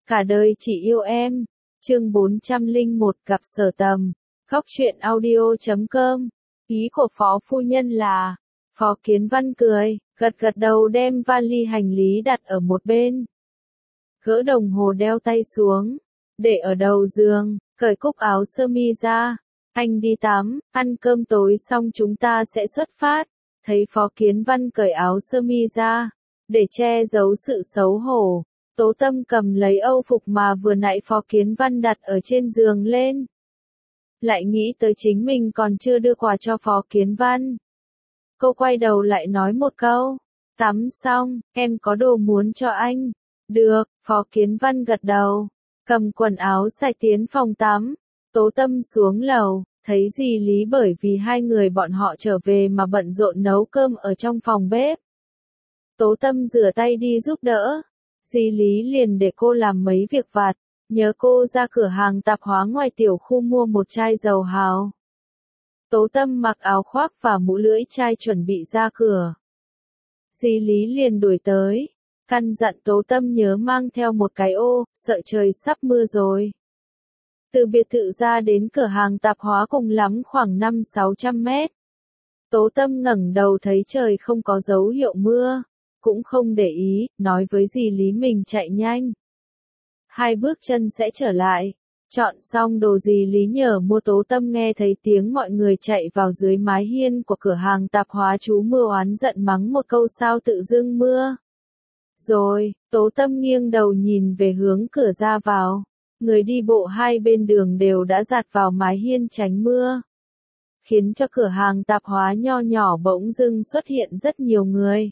Cả đời chỉ yêu em. Chương 401 gặp Sở Tầm. Góc truyện audio.com. Ý của Phó phu nhân là, Phó Kiến Văn cười, gật gật đầu đem vali hành lý đặt ở một bên. Gỡ đồng hồ đeo tay xuống, để ở đầu giường, cởi cúc áo sơ mi ra. Anh đi tắm, ăn cơm tối xong chúng ta sẽ xuất phát. Thấy Phó Kiến Văn cởi áo sơ mi ra, để che giấu sự xấu hổ, Tố Tâm cầm lấy âu phục mà vừa nãy Phó Kiến Văn đặt ở trên giường lên. Lại nghĩ tới chính mình còn chưa đưa quà cho Phó Kiến Văn. Cô quay đầu lại nói một câu, tắm xong, em có đồ muốn cho anh. Được, Phó Kiến Văn gật đầu, cầm quần áo sạch tiến phòng tắm. Tố Tâm xuống lầu, thấy dì Lý bởi vì hai người bọn họ trở về mà bận rộn nấu cơm ở trong phòng bếp. Tố Tâm rửa tay đi giúp đỡ. Dì Lý liền để cô làm mấy việc vặt, nhớ cô ra cửa hàng tạp hóa ngoài tiểu khu mua một chai dầu hào. Tố Tâm mặc áo khoác và mũ lưỡi chai chuẩn bị ra cửa. Dì Lý liền đuổi tới, căn dặn Tố Tâm nhớ mang theo một cái ô, sợ trời sắp mưa rồi. Từ biệt thự ra đến cửa hàng tạp hóa cùng lắm khoảng 500-600 mét. Tố Tâm ngẩng đầu thấy trời không có dấu hiệu mưa, cũng không để ý, nói với dì Lý mình chạy nhanh. 2 bước chân sẽ trở lại. Chọn xong đồ dì Lý nhờ mua. Tố Tâm nghe thấy tiếng mọi người chạy vào dưới mái hiên của cửa hàng tạp hóa. Chú mưa oán giận mắng một câu sao tự dưng mưa. Rồi, Tố Tâm nghiêng đầu nhìn về hướng cửa ra vào. Người đi bộ hai bên đường đều đã giạt vào mái hiên tránh mưa, khiến cho cửa hàng tạp hóa nho nhỏ bỗng dưng xuất hiện rất nhiều người.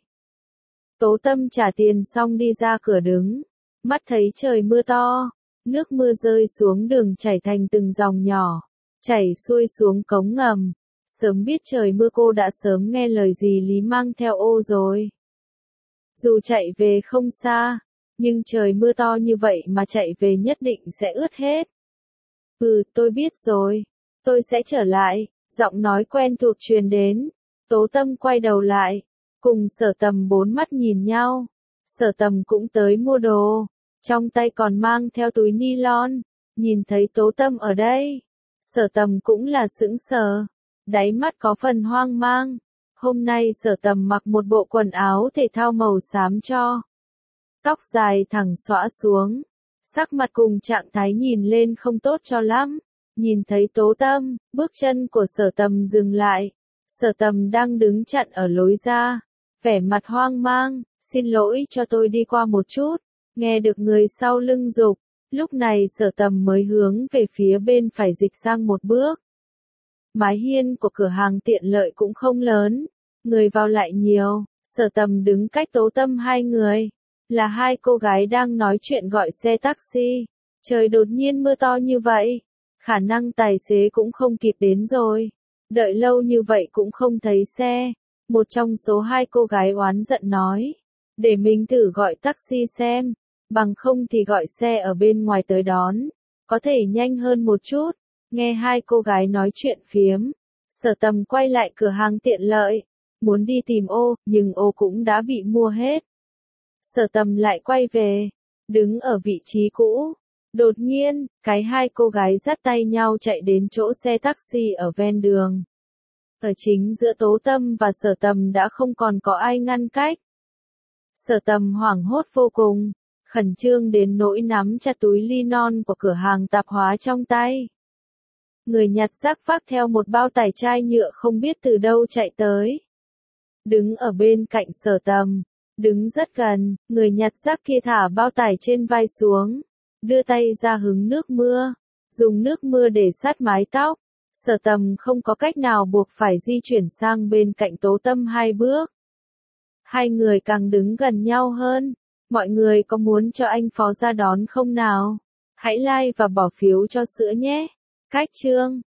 Tố Tâm trả tiền xong đi ra cửa đứng, mắt thấy trời mưa to, nước mưa rơi xuống đường chảy thành từng dòng nhỏ, chảy xuôi xuống cống ngầm. Sớm biết trời mưa cô đã sớm nghe lời dì Lý mang theo ô rồi. Dù chạy về không xa, nhưng trời mưa to như vậy mà chạy về nhất định sẽ ướt hết. Tôi biết rồi, tôi sẽ trở lại, giọng nói quen thuộc truyền đến. Tố Tâm quay đầu lại, cùng Sở Tầm bốn mắt nhìn nhau. Sở Tầm cũng tới mua đồ, trong tay còn mang theo túi ni lon, nhìn thấy Tố Tâm ở đây. Sở Tầm cũng là sững sờ, đáy mắt có phần hoang mang. Hôm nay Sở Tầm mặc một bộ quần áo thể thao màu xám cho. Tóc dài thẳng xõa xuống, sắc mặt cùng trạng thái nhìn lên không tốt cho lắm. Nhìn thấy Tố Tâm, bước chân của Sở Tầm dừng lại. Sở Tầm đang đứng chặn ở lối ra, vẻ mặt hoang mang, xin lỗi cho tôi đi qua một chút. Nghe được người sau lưng giục, lúc này Sở Tầm mới hướng về phía bên phải dịch sang một bước. Mái hiên của cửa hàng tiện lợi cũng không lớn, người vào lại nhiều. Sở Tầm đứng cách Tố Tâm 2 người. Là 2 cô gái đang nói chuyện gọi xe taxi. Trời đột nhiên mưa to như vậy, khả năng tài xế cũng không kịp đến rồi. Đợi lâu như vậy cũng không thấy xe. Một trong số 2 cô gái oán giận nói, để mình thử gọi taxi xem, bằng không thì gọi xe ở bên ngoài tới đón, có thể nhanh hơn một chút. Nghe 2 cô gái nói chuyện phiếm, Sở Tầm quay lại cửa hàng tiện lợi, muốn đi tìm ô, nhưng ô cũng đã bị mua hết. Sở Tầm lại quay về, đứng ở vị trí cũ. Đột nhiên, 2 cô gái dắt tay nhau chạy đến chỗ xe taxi ở ven đường. Ở chính giữa Tố Tâm và Sở Tầm đã không còn có ai ngăn cách. Sở Tầm hoảng hốt vô cùng, khẩn trương đến nỗi nắm chặt túi linen của cửa hàng tạp hóa trong tay. Người nhặt rác vác theo một bao tải chai nhựa không biết từ đâu chạy tới. Đứng ở bên cạnh Sở Tầm, đứng rất gần, người nhặt rác kia thả bao tải trên vai xuống, đưa tay ra hứng nước mưa, dùng nước mưa để sát mái tóc. Sở Tầm không có cách nào buộc phải di chuyển sang bên cạnh Tố Tâm 2 bước. 2 người càng đứng gần nhau hơn. Mọi người có muốn cho anh Phó ra đón không nào? Hãy like và bỏ phiếu cho sữa nhé. Cách chương